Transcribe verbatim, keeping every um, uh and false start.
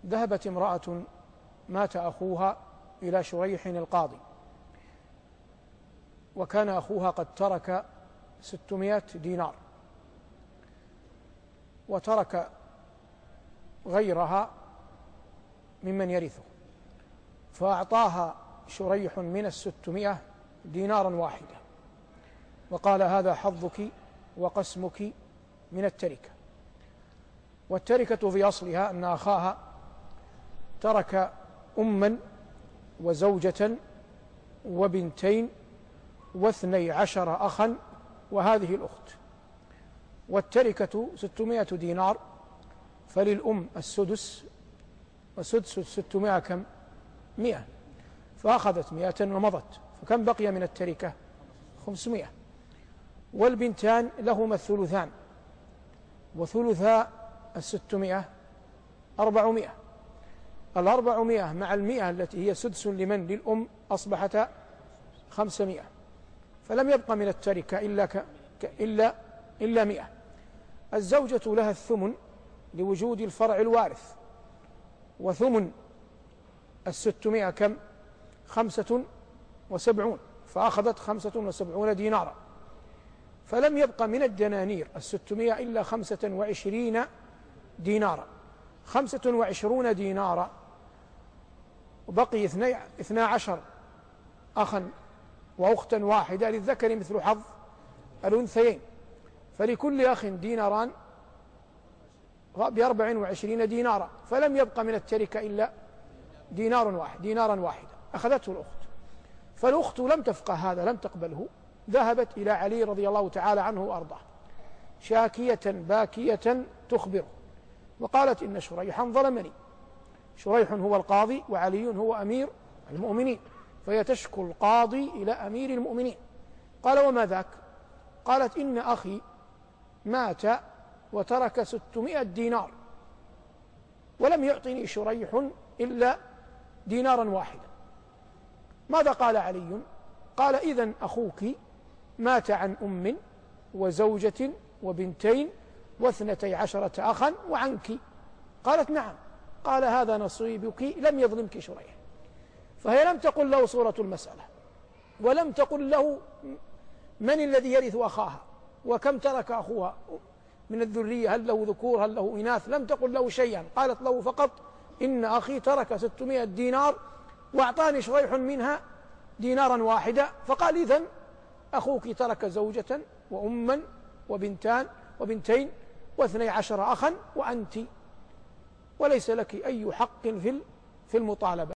ذهبت امرأة مات أخوها إلى شريح القاضي، وكان أخوها قد ترك ستمائة دينار وترك غيرها ممن يرثه، فأعطاها شريح من الستمائة دينارا واحدة وقال: هذا حظك وقسمك من التركة. والتركة في أصلها أن أخاها ترك أما وزوجة وبنتين واثني عشر أخا وهذه الأخت، والتركة ستمائة دينار، فللأم السدس، وسدس الستمائة كم؟ مئة، فأخذت مئة ومضت، فكم بقي من التركة؟ خمسمائة. والبنتان لهما الثلثان، وثلثا الستمائة أربعمائة، الأربعمائة مع المئة التي هي سدس لمن؟ للأم، أصبحت خمسمائة، فلم يبقى من التركة إلا, ك... إلا... إلا مئة. الزوجة لها الثمن لوجود الفرع الوارث، وثمن الستمائة كم؟ خمسة وسبعون، فأخذت خمسة وسبعون دينارا، فلم يبقى من الدنانير الستمائة إلا خمسة وعشرين دينارا، خمسة وعشرون دينارا، وبقي اثنى عشر أخا وأختا واحدة للذكر مثل حظ الأنثيين، فلكل أخ ديناران بأربع وعشرين دينارا، فلم يبقى من التركة إلا دينار واحد دينارا واحدا، أخذته الأخت. فالأخت لم تفقه هذا، لم تقبله، ذهبت إلى علي رضي الله تعالى عنه وأرضاه شاكية باكية تخبره، وقالت: إن شريحا ظلمني. شريح هو القاضي وعلي هو أمير المؤمنين، فهي تشكو القاضي إلى أمير المؤمنين. قال: وما ذاك؟ قالت: إن أخي مات وترك ستمائة دينار ولم يعطني شريح إلا دينارا واحدا. ماذا قال علي؟ قال: إذن أخوك مات عن أم وزوجة وبنتين واثنتي عشرة أخا وعنك. قالت: نعم. قال: هذا نصيبك، لم يظلمك شريح. فهي لم تقل له صورة المسألة، ولم تقل له من الذي يرث أخاها، وكم ترك أخوها من الذرية، هل له ذكور هل له إناث، لم تقل له شيئا. قالت له فقط: إن أخي ترك ستمائة دينار وأعطاني شريح منها دينارا واحدا. فقال: إذن أخوك ترك زوجة وأما وبنتان وبنتين واثني عشر أخا وأنت، وليس لك أي حق في المطالبة.